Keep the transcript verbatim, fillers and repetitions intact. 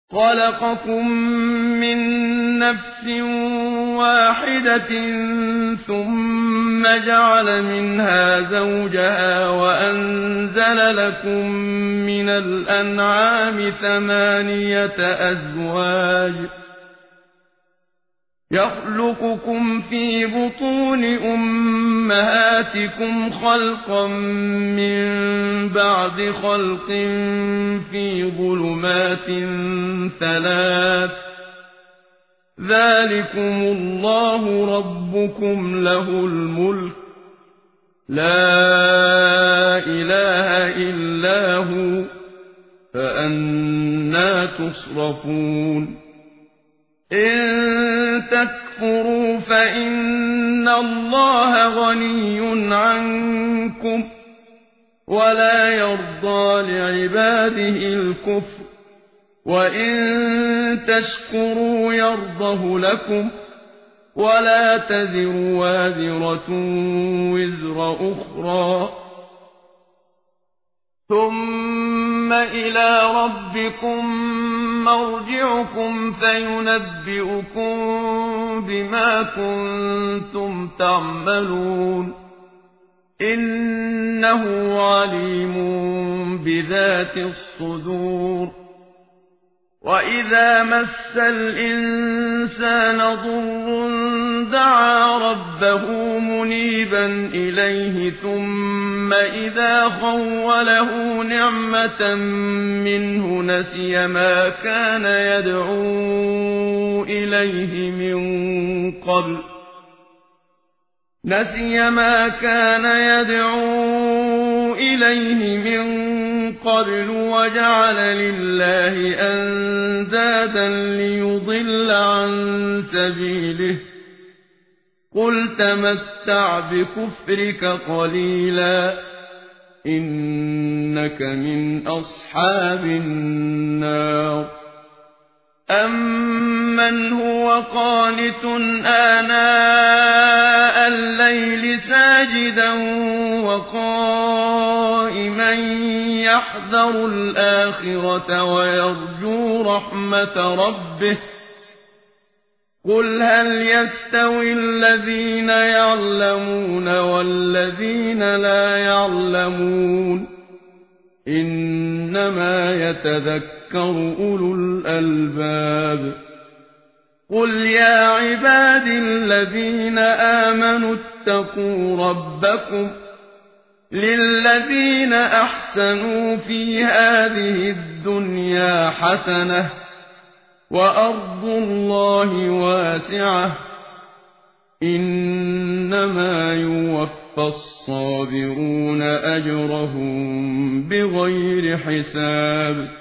خلقكم من نفس واحدة ثم جعل منها زوجها وأنزل لكم من الأنعام ثمانية أزواج يخلقكم في بطون أمهاتكم خلقا من بعد خلق في ظلمات ثلاث ذلكم الله ربكم له الملك لا إله إلا هو فأنى تصرفون إن تكفروا فإن الله غني عنكم ولا يرضى لعباده الكفر وإن تشكروا يرضه لكم ولا تزر وازرة وزر أخرى ثم إلى ربكم مرجعكم فينبئكم بما كنتم تعملون إنه عليم بذات الصدور وإذا مس الإنسان ضر دعا ربه منيبا إليه ثم إذا خوله نعمة منه نسي ما كان يدعو إليه من قبل نسي ما كان يدعو إليه من قبل وجعل لله أندادا ليضل عن سبيله قل تمتع بكفرك قليلا إنك من أصحاب النار أمن هو قانت آناء الليل ساجدا وقائما يحذر الآخرة ويرجو رحمة ربه قل هل يستوي الذين يعلمون والذين لا يعلمون إنما يتذكر أولو الألباب قل يا عباد الذين آمنوا اتقوا ربكم للذين أحسنوا في هذه الدنيا حسنة وأرض الله واسعة إنما يوفى الصابرون أجرهم بغير حساب